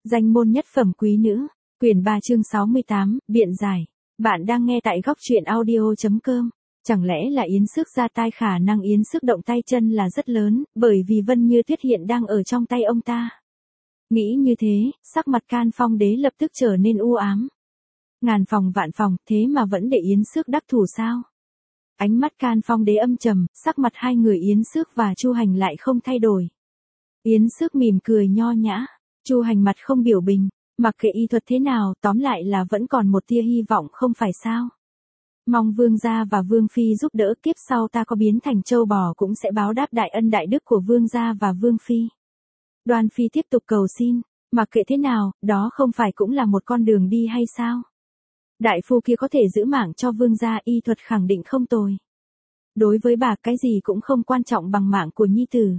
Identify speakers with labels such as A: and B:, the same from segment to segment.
A: Danh môn nhất phẩm quý nữ, quyển 3 chương 68, biện giải. Bạn đang nghe tại góc truyện audio.com. Chẳng lẽ là Yến Xước ra tay, khả năng Yến Xước động tay chân là rất lớn, bởi vì Vân Như Tuyết hiện đang ở trong tay ông ta. Nghĩ như thế, sắc mặt Can Phong Đế lập tức trở nên u ám. Ngàn phòng vạn phòng, thế mà vẫn để Yến Xước đắc thủ sao? Ánh mắt Can Phong Đế âm trầm, sắc mặt hai người Yến Xước và Chu Hành lại không thay đổi. Yến Xước mỉm cười nho nhã, Chu Hành mặt không biểu bình, mặc kệ y thuật thế nào, tóm lại là vẫn còn một tia hy vọng không phải sao? Mong vương gia và vương phi giúp đỡ, kiếp sau ta có biến thành trâu bò cũng sẽ báo đáp đại ân đại đức của vương gia và vương phi. Đoan phi tiếp tục cầu xin, mặc kệ thế nào, đó không phải cũng là một con đường đi hay sao? Đại phu kia có thể giữ mạng cho vương gia, y thuật khẳng định không tồi. Đối với bà cái gì cũng không quan trọng bằng mạng của nhi tử.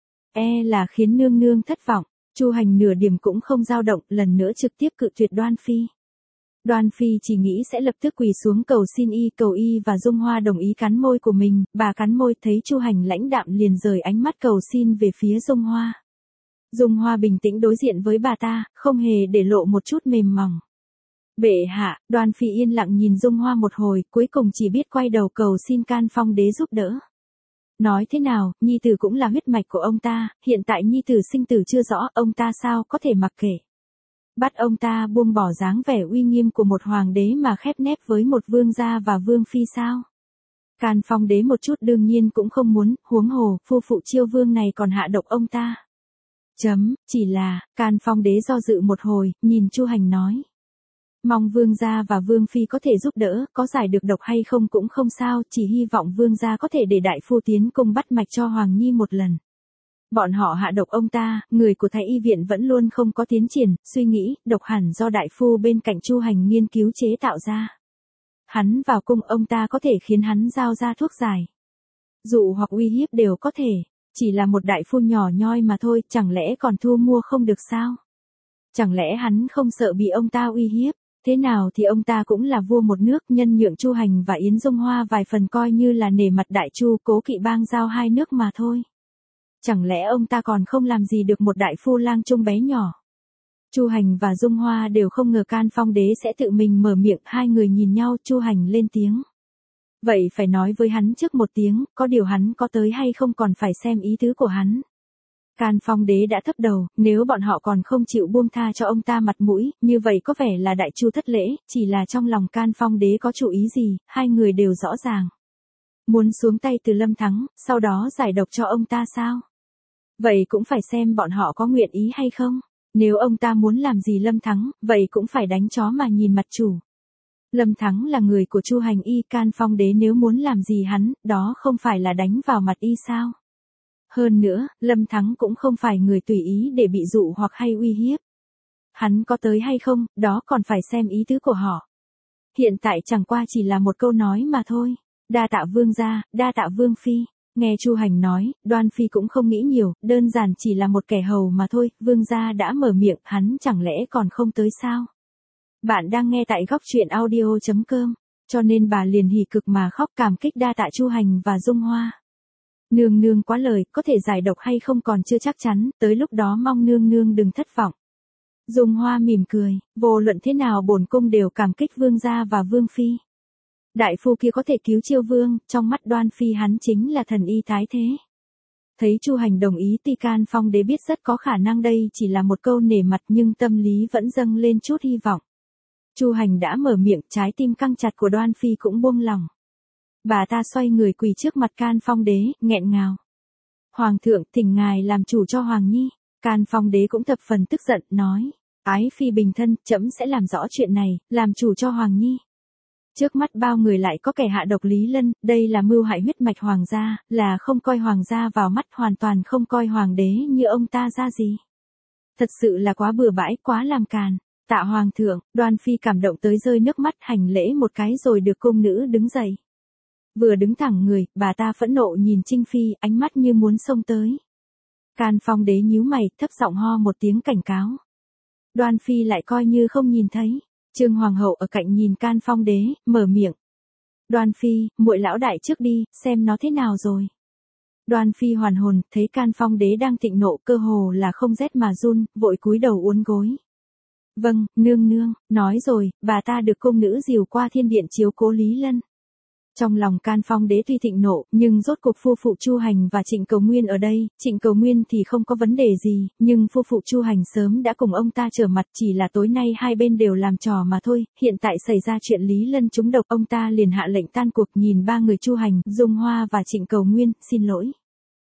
A: Là khiến nương nương thất vọng. Chu Hành nửa điểm cũng không dao động, lần nữa trực tiếp cự tuyệt Đoan phi. Đoan phi chỉ nghĩ sẽ lập tức quỳ xuống cầu xin cầu y và Dung Hoa đồng ý cắn môi của mình, bà cắn môi thấy Chu Hành lãnh đạm liền rời ánh mắt cầu xin về phía Dung Hoa. Dung Hoa bình tĩnh đối diện với bà ta, không hề để lộ một chút mềm mỏng. Bệ hạ, Đoan phi yên lặng nhìn Dung Hoa một hồi, cuối cùng chỉ biết quay đầu cầu xin Can Phong Đế giúp đỡ. Nói thế nào, nhi tử cũng là huyết mạch của ông ta, hiện tại nhi tử sinh tử chưa rõ, ông ta sao có thể mặc kệ. Bắt ông ta buông bỏ dáng vẻ uy nghiêm của một hoàng đế mà khép nép với một vương gia và vương phi sao? Can Phong Đế một chút đương nhiên cũng không muốn, huống hồ, phu phụ Chiêu vương này còn hạ độc ông ta. Chỉ là, Can Phong Đế do dự một hồi, nhìn Chu Hành nói. Mong vương gia và vương phi có thể giúp đỡ, có giải được độc hay không cũng không sao, chỉ hy vọng vương gia có thể để đại phu tiến cung bắt mạch cho Hoàng Nhi một lần. Bọn họ hạ độc ông ta, người của Thái Y viện vẫn luôn không có tiến triển, suy nghĩ, độc hẳn do đại phu bên cạnh Chu Hành nghiên cứu chế tạo ra. Hắn vào cung ông ta có thể khiến hắn giao ra thuốc giải. Dụ hoặc uy hiếp đều có thể, chỉ là một đại phu nhỏ nhoi mà thôi, chẳng lẽ còn thu mua không được sao? Chẳng lẽ hắn không sợ bị ông ta uy hiếp? Thế nào thì ông ta cũng là vua một nước, nhân nhượng Chu Hành và Yến Dung Hoa vài phần coi như là nể mặt đại chu, cố kỵ bang giao hai nước mà thôi. Chẳng lẽ ông ta còn không làm gì được một đại phu lang trung bé nhỏ? Chu Hành và Dung Hoa đều không ngờ Can Phong Đế sẽ tự mình mở miệng, hai người nhìn nhau, Chu Hành lên tiếng. Vậy phải nói với hắn trước một tiếng, có điều hắn có tới hay không còn phải xem ý tứ của hắn. Can Phong Đế đã thấp đầu, nếu bọn họ còn không chịu buông tha cho ông ta mặt mũi, như vậy có vẻ là đại chu thất lễ, chỉ là trong lòng Can Phong Đế có chủ ý gì, hai người đều rõ ràng. Muốn xuống tay từ Lâm Thắng, sau đó giải độc cho ông ta sao? Vậy cũng phải xem bọn họ có nguyện ý hay không. Nếu ông ta muốn làm gì Lâm Thắng, vậy cũng phải đánh chó mà nhìn mặt chủ. Lâm Thắng là người của Chu Hành y, Can Phong Đế nếu muốn làm gì hắn, đó không phải là đánh vào mặt y sao? Hơn nữa, Lâm Thắng cũng không phải người tùy ý để bị dụ hoặc hay uy hiếp. Hắn có tới hay không, đó còn phải xem ý tứ của họ. Hiện tại chẳng qua chỉ là một câu nói mà thôi. Đa tạ vương gia, đa tạ vương phi. Nghe Chu Hành nói, Đoan phi cũng không nghĩ nhiều, đơn giản chỉ là một kẻ hầu mà thôi, vương gia đã mở miệng, hắn chẳng lẽ còn không tới sao? Bạn đang nghe tại góc truyện audio.com, cho nên bà liền hỉ cực mà khóc, cảm kích đa tạ Chu Hành và Dung Hoa. Nương nương quá lời, có thể giải độc hay không còn chưa chắc chắn, tới lúc đó mong nương nương đừng thất vọng. Dung Hoa mỉm cười, vô luận thế nào bổn cung đều cảm kích vương gia và vương phi. Đại phu kia có thể cứu Chiêu vương, trong mắt Đoan phi hắn chính là thần y thái thế. Thấy Chu Hành đồng ý, Can Phong Đế biết rất có khả năng đây chỉ là một câu nể mặt, nhưng tâm lý vẫn dâng lên chút hy vọng. Chu Hành đã mở miệng, trái tim căng chặt của Đoan phi cũng buông lòng. Bà ta xoay người quỳ trước mặt Can Phong Đế, nghẹn ngào. Hoàng thượng, thỉnh ngài làm chủ cho Hoàng Nhi. Can Phong Đế cũng thập phần tức giận, nói. Ái phi bình thân, trẫm sẽ làm rõ chuyện này, làm chủ cho Hoàng Nhi. Trước mắt bao người lại có kẻ hạ độc Lý Lân, đây là mưu hại huyết mạch hoàng gia, là không coi hoàng gia vào mắt, hoàn toàn không coi hoàng đế như ông ta ra gì. Thật sự là quá bừa bãi, quá làm càn. Tạ hoàng thượng, Đoan phi cảm động tới rơi nước mắt, hành lễ một cái rồi được cung nữ đứng dậy. Vừa đứng thẳng người, bà ta phẫn nộ nhìn Trinh phi, ánh mắt như muốn xông tới. Can Phong Đế nhíu mày, thấp giọng ho một tiếng cảnh cáo. Đoan phi lại coi như không nhìn thấy. Trương hoàng hậu ở cạnh nhìn Can Phong Đế, mở miệng. Đoan phi, muội lão đại trước đi, xem nó thế nào rồi. Đoan phi hoàn hồn, thấy Can Phong Đế đang thịnh nộ, cơ hồ là không rét mà run, vội cúi đầu uốn gối. Vâng, nương nương, nói rồi, bà ta được cung nữ dìu qua thiên điện chiếu cố Lý Lân. Trong lòng Can Phong Đế tuy thịnh nộ, nhưng rốt cuộc phu phụ Chu Hành và Trịnh Cầu Nguyên ở đây, Trịnh Cầu Nguyên thì không có vấn đề gì, nhưng phu phụ Chu Hành sớm đã cùng ông ta trở mặt, chỉ là tối nay hai bên đều làm trò mà thôi, hiện tại xảy ra chuyện Lý Lân trúng độc, ông ta liền hạ lệnh tan cuộc, nhìn ba người Chu Hành, Dung Hoa và Trịnh Cầu Nguyên, xin lỗi.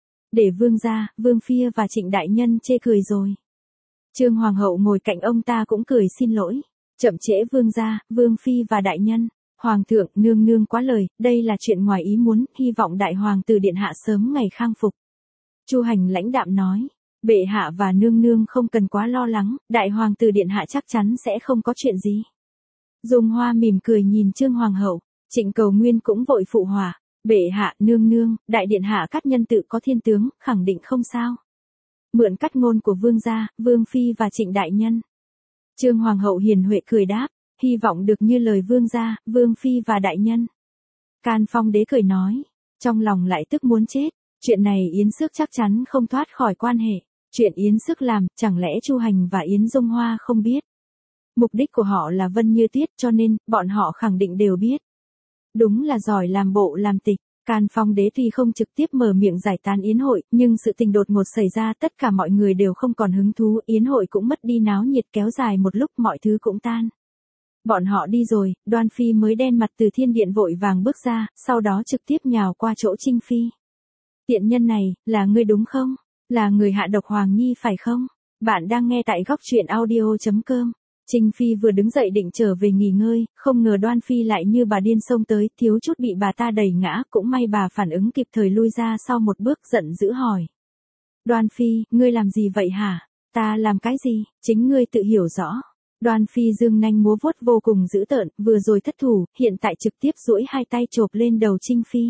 A: Để vương gia, vương phi và Trịnh đại nhân chê cười rồi. Trương Hoàng hậu ngồi cạnh ông ta cũng cười xin lỗi. Chậm trễ vương gia, vương phi và đại nhân. Hoàng thượng, nương nương quá lời, đây là chuyện ngoài ý muốn, hy vọng đại hoàng tử điện hạ sớm ngày khang phục. Chu Hành lãnh đạm nói, bệ hạ và nương nương không cần quá lo lắng, đại hoàng tử điện hạ chắc chắn sẽ không có chuyện gì. Dung Hoa mỉm cười nhìn Trương Hoàng hậu, Trịnh Cầu Nguyên cũng vội phụ họa, bệ hạ, nương nương, đại điện hạ cắt nhân tự có thiên tướng, khẳng định không sao. Mượn cắt ngôn của vương gia, vương phi và Trịnh đại nhân. Trương Hoàng hậu hiền huệ cười đáp, hy vọng được như lời vương gia, vương phi và đại nhân. Can Phong Đế cười nói, trong lòng lại tức muốn chết, chuyện này Yến Xước chắc chắn không thoát khỏi quan hệ, chuyện Yến Xước làm, chẳng lẽ Chu Hành và Yến Dung Hoa không biết. Mục đích của họ là Vân Như Tiết cho nên, bọn họ khẳng định đều biết. Đúng là giỏi làm bộ làm tịch. Can Phong Đế tuy không trực tiếp mở miệng giải tán yến hội, nhưng sự tình đột ngột xảy ra tất cả mọi người đều không còn hứng thú, yến hội cũng mất đi náo nhiệt kéo dài một lúc mọi thứ cũng tan. Bọn họ đi rồi, Đoan Phi mới đen mặt từ thiên điện vội vàng bước ra, sau đó trực tiếp nhào qua chỗ Trinh Phi. Tiện nhân này, là ngươi đúng không? Là người hạ độc Hoàng Nhi phải không? Bạn đang nghe tại góc truyện audio.com. Trinh Phi vừa đứng dậy định trở về nghỉ ngơi, không ngờ Đoan Phi lại như bà điên xông tới, thiếu chút bị bà ta đẩy ngã, cũng may bà phản ứng kịp thời lui ra sau một bước giận dữ hỏi. Đoan Phi, ngươi làm gì vậy hả? Ta làm cái gì? Chính ngươi tự hiểu rõ. Đoan Phi dương nanh múa vuốt vô cùng dữ tợn, vừa rồi thất thủ, hiện tại trực tiếp duỗi hai tay chộp lên đầu Trinh Phi.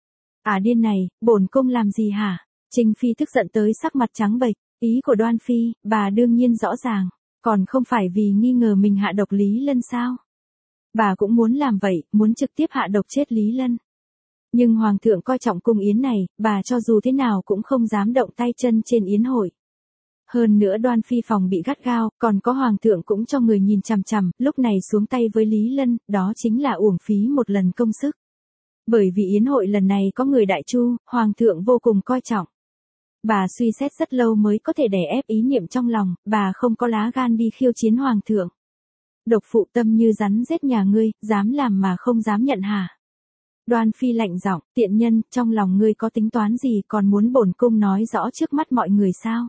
A: À điên này, bổn cung làm gì hả? Trinh Phi tức giận tới sắc mặt trắng bệch, ý của Đoan Phi, bà đương nhiên rõ ràng. Còn không phải vì nghi ngờ mình hạ độc Lý Lân sao? Bà cũng muốn làm vậy, muốn trực tiếp hạ độc chết Lý Lân. Nhưng Hoàng thượng coi trọng cung yến này, bà cho dù thế nào cũng không dám động tay chân trên yến hội. Hơn nữa Đoan Phi phòng bị gắt gao, còn có Hoàng thượng cũng cho người nhìn chằm chằm, lúc này xuống tay với Lý Lân, đó chính là uổng phí một lần công sức. Bởi vì yến hội lần này có người đại chu, Hoàng thượng vô cùng coi trọng. Bà suy xét rất lâu mới có thể đè ép ý niệm trong lòng, bà không có lá gan đi khiêu chiến Hoàng thượng. Độc phụ tâm như rắn rết nhà ngươi, dám làm mà không dám nhận hả? Đoan Phi lạnh giọng, tiện nhân, trong lòng ngươi có tính toán gì còn muốn bổn cung nói rõ trước mắt mọi người sao?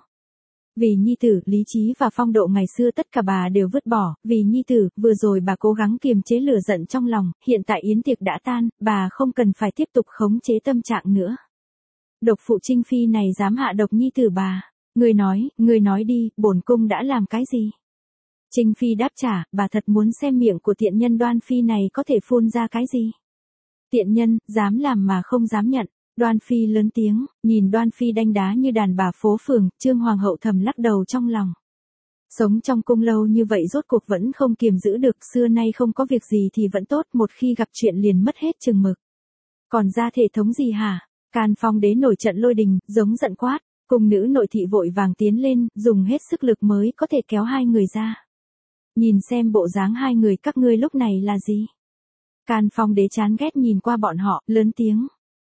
A: Vì nhi tử, lý trí và phong độ ngày xưa tất cả bà đều vứt bỏ, vì nhi tử, vừa rồi bà cố gắng kiềm chế lửa giận trong lòng, hiện tại yến tiệc đã tan, bà không cần phải tiếp tục khống chế tâm trạng nữa. Độc phụ Trinh Phi này dám hạ độc nhi tử bà. Ngươi nói đi, bổn cung đã làm cái gì? Trinh Phi đáp trả, bà thật muốn xem miệng của tiện nhân Đoan Phi này có thể phun ra cái gì? Tiện nhân, dám làm mà không dám nhận. Đoan Phi lớn tiếng, nhìn Đoan Phi đanh đá như đàn bà phố phường, Trương Hoàng hậu thầm lắc đầu trong lòng. Sống trong cung lâu như vậy rốt cuộc vẫn không kiềm giữ được, xưa nay không có việc gì thì vẫn tốt, một khi gặp chuyện liền mất hết chừng mực. Còn ra thể thống gì hả? Can Phong Đế nổi trận lôi đình, giống giận quát, cung nữ nội thị vội vàng tiến lên, dùng hết sức lực mới có thể kéo hai người ra. Nhìn xem bộ dáng hai người các ngươi lúc này là gì? Can Phong Đế chán ghét nhìn qua bọn họ, lớn tiếng.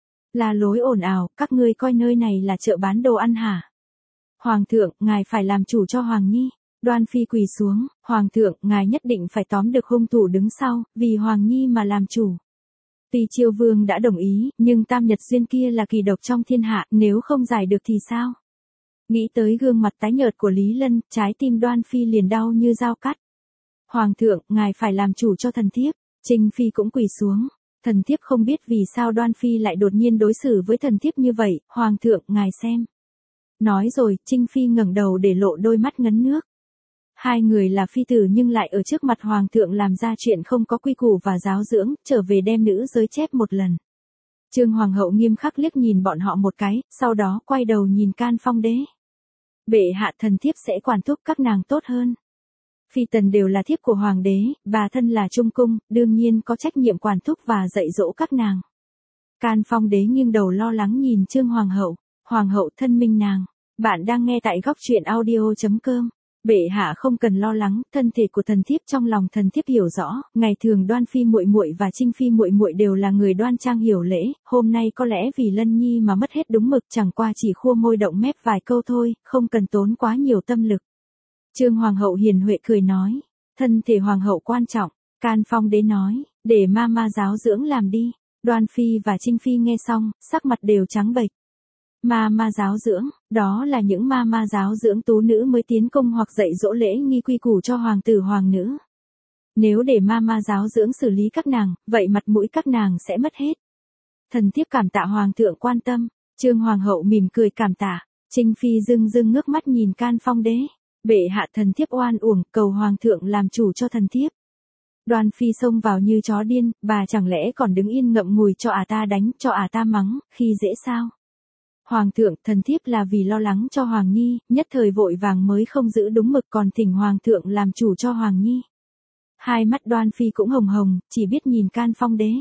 A: Là lối ồn ào, các ngươi coi nơi này là chợ bán đồ ăn hả? Hoàng thượng, ngài phải làm chủ cho Hoàng Nhi. Đoan Phi quỳ xuống, Hoàng thượng, ngài nhất định phải tóm được hung thủ đứng sau, vì Hoàng Nhi mà làm chủ. Tuy Chiêu Vương đã đồng ý, nhưng Tam Nhật Duyên kia là kỳ độc trong thiên hạ, nếu không giải được thì sao? Nghĩ tới gương mặt tái nhợt của Lý Lân, trái tim Đoan Phi liền đau như dao cắt. Hoàng thượng, ngài phải làm chủ cho thần thiếp. Trinh Phi cũng quỳ xuống. Thần thiếp không biết vì sao Đoan Phi lại đột nhiên đối xử với thần thiếp như vậy, Hoàng thượng, ngài xem. Nói rồi, Trinh Phi ngẩng đầu để lộ đôi mắt ngấn nước. Hai người là phi tử nhưng lại ở trước mặt Hoàng thượng làm ra chuyện không có quy củ và giáo dưỡng, trở về đem nữ giới chép một lần. Trương Hoàng hậu nghiêm khắc liếc nhìn bọn họ một cái, sau đó quay đầu nhìn Can Phong Đế. Bệ hạ, thần thiếp sẽ quản thúc các nàng tốt hơn. Phi tần đều là thiếp của Hoàng đế, bà thân là trung cung, đương nhiên có trách nhiệm quản thúc và dạy dỗ các nàng. Can Phong Đế nghiêng đầu lo lắng nhìn Trương Hoàng hậu, Hoàng hậu thân minh nàng. Bạn đang nghe tại góc truyện audio.com. Bệ hạ không cần lo lắng, thân thể của thần thiếp trong lòng thần thiếp hiểu rõ, ngày thường Đoan phi muội muội và Trinh phi muội muội đều là người đoan trang hiểu lễ, hôm nay có lẽ vì Lân Nhi mà mất hết đúng mực, chẳng qua chỉ khua môi động mép vài câu thôi, không cần tốn quá nhiều tâm lực. Trương hoàng hậu hiền huệ cười nói, thân thể hoàng hậu quan trọng. Can Phong Đế nói, để ma giáo dưỡng làm đi. Đoan phi và Trinh phi nghe xong, sắc mặt đều trắng bệch. Ma giáo dưỡng, đó là những ma giáo dưỡng tú nữ mới tiến công hoặc dạy dỗ lễ nghi quy củ cho hoàng tử hoàng nữ. Nếu để ma giáo dưỡng xử lý các nàng, vậy mặt mũi các nàng sẽ mất hết. Thần thiếp cảm tạ hoàng thượng quan tâm. Trương hoàng hậu mỉm cười cảm tạ. Trinh phi dưng ngước mắt nhìn Can Phong Đế. Bệ hạ, thần thiếp oan uổng, cầu hoàng thượng làm chủ cho thần thiếp. Đoan phi xông vào như chó điên, bà chẳng lẽ còn đứng yên ngậm ngùi cho ta đánh, cho ta mắng, khi dễ sao? Hoàng thượng, thần thiếp là vì lo lắng cho Hoàng Nhi, nhất thời vội vàng mới không giữ đúng mực, còn thỉnh Hoàng thượng làm chủ cho Hoàng Nhi. Hai mắt Đoan phi cũng hồng hồng, chỉ biết nhìn Can Phong Đế.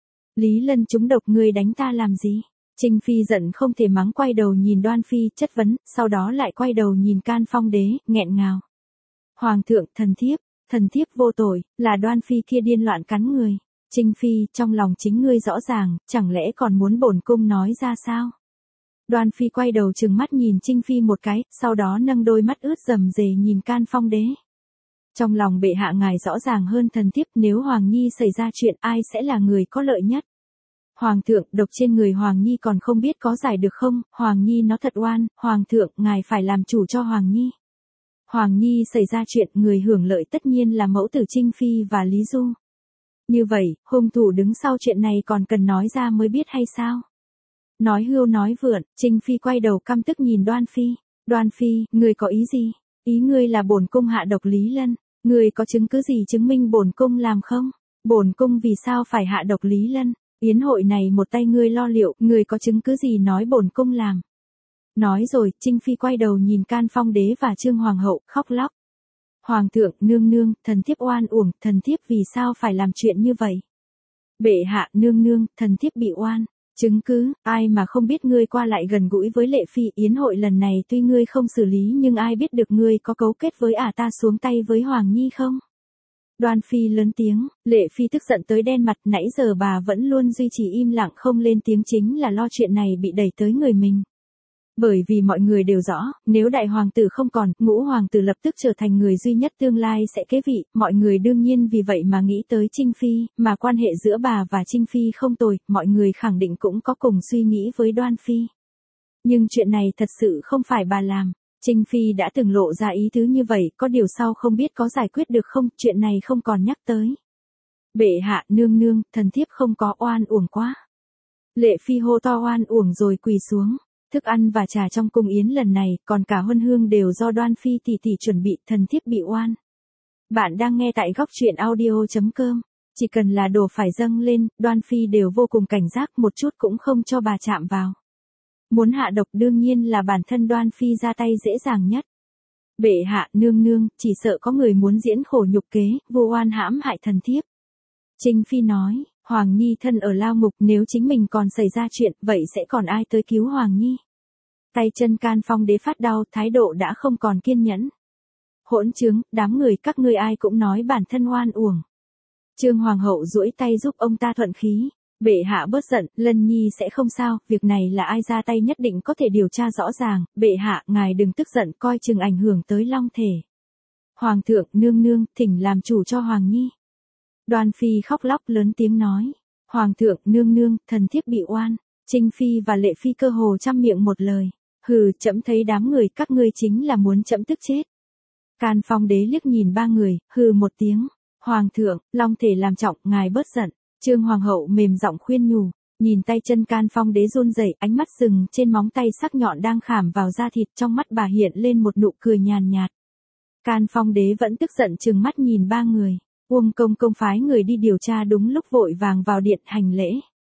A: Lý Lân trúng độc, ngươi đánh ta làm gì? Trinh phi giận không thể mắng, quay đầu nhìn Đoan phi chất vấn, sau đó lại quay đầu nhìn Can Phong Đế, nghẹn ngào. Hoàng thượng, thần thiếp vô tội, là Đoan phi kia điên loạn cắn người. Trinh phi, trong lòng chính ngươi rõ ràng, chẳng lẽ còn muốn bổn cung nói ra sao? Đoan phi quay đầu trừng mắt nhìn Trinh phi một cái, sau đó nâng đôi mắt ướt rầm rề nhìn Can Phong Đế. Trong lòng bệ hạ ngài rõ ràng hơn thần thiếp, nếu Hoàng Nhi xảy ra chuyện ai sẽ là người có lợi nhất? Hoàng thượng, độc trên người Hoàng Nhi còn không biết có giải được không? Hoàng Nhi nó thật oan, Hoàng thượng, ngài phải làm chủ cho Hoàng Nhi. Hoàng Nhi xảy ra chuyện, người hưởng lợi tất nhiên là mẫu tử Trinh phi và Lý Du. Như vậy, hung thủ đứng sau chuyện này còn cần nói ra mới biết hay sao? Nói hưu nói vượn, Trinh phi quay đầu căm tức nhìn Đoan phi. Đoan phi, ngươi có ý gì? Ý ngươi là bổn cung hạ độc Lý Lân, ngươi có chứng cứ gì chứng minh bổn cung làm không? Bổn cung vì sao phải hạ độc Lý Lân? Yến hội này một tay ngươi lo liệu, ngươi có chứng cứ gì nói bổn cung làm? Nói rồi, Trinh phi quay đầu nhìn Can Phong Đế và Trương hoàng hậu, khóc lóc. Hoàng thượng, nương nương, thần thiếp oan uổng, thần thiếp vì sao phải làm chuyện như vậy? Bệ hạ, nương nương, thần thiếp bị oan. Chứng cứ, ai mà không biết ngươi qua lại gần gũi với Lệ phi, yến hội lần này tuy ngươi không xử lý nhưng ai biết được ngươi có cấu kết với ta xuống tay với Hoàng Nhi không? Đoan phi lớn tiếng, Lệ phi tức giận tới đen mặt, nãy giờ bà vẫn luôn duy trì im lặng không lên tiếng chính là lo chuyện này bị đẩy tới người mình. Bởi vì mọi người đều rõ, nếu đại hoàng tử không còn, ngũ hoàng tử lập tức trở thành người duy nhất tương lai sẽ kế vị, mọi người đương nhiên vì vậy mà nghĩ tới Trinh phi, mà quan hệ giữa bà và Trinh phi không tồi, mọi người khẳng định cũng có cùng suy nghĩ với Đoan phi. Nhưng chuyện này thật sự không phải bà làm, Trinh phi đã từng lộ ra ý tứ như vậy, có điều sau không biết có giải quyết được không, chuyện này không còn nhắc tới. Bệ hạ, nương nương, thần thiếp không có oan uổng quá. Lệ phi hô to oan uổng rồi quỳ xuống. Thức ăn và trà trong cung yến lần này, còn cả huân hương đều do Đoan phi tỷ tỷ chuẩn bị, thần thiếp bị oan. Bạn đang nghe tại góc truyện audio.com. Chỉ cần là đồ phải dâng lên, Đoan phi đều vô cùng cảnh giác, một chút cũng không cho bà chạm vào. Muốn hạ độc đương nhiên là bản thân Đoan phi ra tay dễ dàng nhất. Bệ hạ, nương nương, chỉ sợ có người muốn diễn khổ nhục kế, vô oan hãm hại thần thiếp. Trinh phi nói, Hoàng Nhi thân ở lao ngục, nếu chính mình còn xảy ra chuyện, vậy sẽ còn ai tới cứu Hoàng Nhi? Tay chân Can Phong Đế phát đau, thái độ đã không còn kiên nhẫn. Hỗn trướng, đám người các ngươi ai cũng nói bản thân oan uổng. Trương hoàng hậu duỗi tay giúp ông ta thuận khí. Bệ hạ bớt giận, Lân Nhi sẽ không sao, việc này là ai ra tay nhất định có thể điều tra rõ ràng, bệ hạ, ngài đừng tức giận, coi chừng ảnh hưởng tới long thể. Hoàng thượng, nương nương, thỉnh làm chủ cho Hoàng Nhi. Đoan phi khóc lóc lớn tiếng nói, Hoàng thượng, nương nương, thần thiếp bị oan. Trinh phi và Lệ phi cơ hồ trăm miệng một lời, hừ, trẫm thấy đám người các ngươi chính là muốn trẫm tức chết. Can Phong Đế liếc nhìn ba người, hừ một tiếng, Hoàng thượng, long thể làm trọng, ngài bớt giận. Trương hoàng hậu mềm giọng khuyên nhủ, nhìn tay chân Can Phong Đế run rẩy, ánh mắt dừng trên móng tay sắc nhọn đang khảm vào da thịt, trong mắt bà hiện lên một nụ cười nhàn nhạt. Can Phong Đế vẫn tức giận trừng mắt nhìn ba người. Uông công công phái người đi điều tra đúng lúc vội vàng vào điện hành lễ.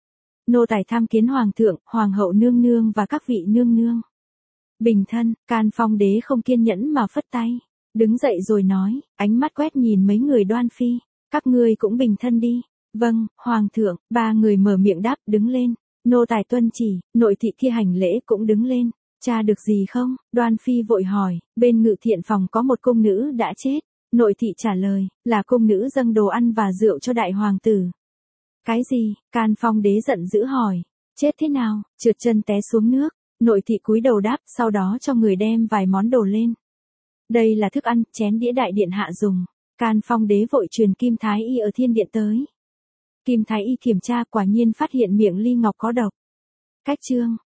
A: Nô tài tham kiến hoàng thượng, hoàng hậu nương nương và các vị nương nương. Bình thân, Can Phong Đế không kiên nhẫn mà phất tay. Đứng dậy rồi nói, ánh mắt quét nhìn mấy người Đoan phi. Các ngươi cũng bình thân đi. Vâng, hoàng thượng, ba người mở miệng đáp, đứng lên. Nô tài tuân chỉ, nội thị kia hành lễ cũng đứng lên. Tra được gì không? Đoan Phi vội hỏi, bên ngự thiện phòng có một cung nữ đã chết. Nội thị trả lời, là cung nữ dâng đồ ăn và rượu cho đại hoàng tử. Cái gì? Can Phong đế giận dữ hỏi. Chết thế nào? Trượt chân té xuống nước. Nội thị cúi đầu đáp, sau đó cho người đem vài món đồ lên. Đây là thức ăn, chén đĩa đại điện hạ dùng. Can Phong đế vội truyền Kim Thái Y ở thiên điện tới. Kim Thái Y kiểm tra quả nhiên phát hiện miệng ly ngọc có độc. Cách chương,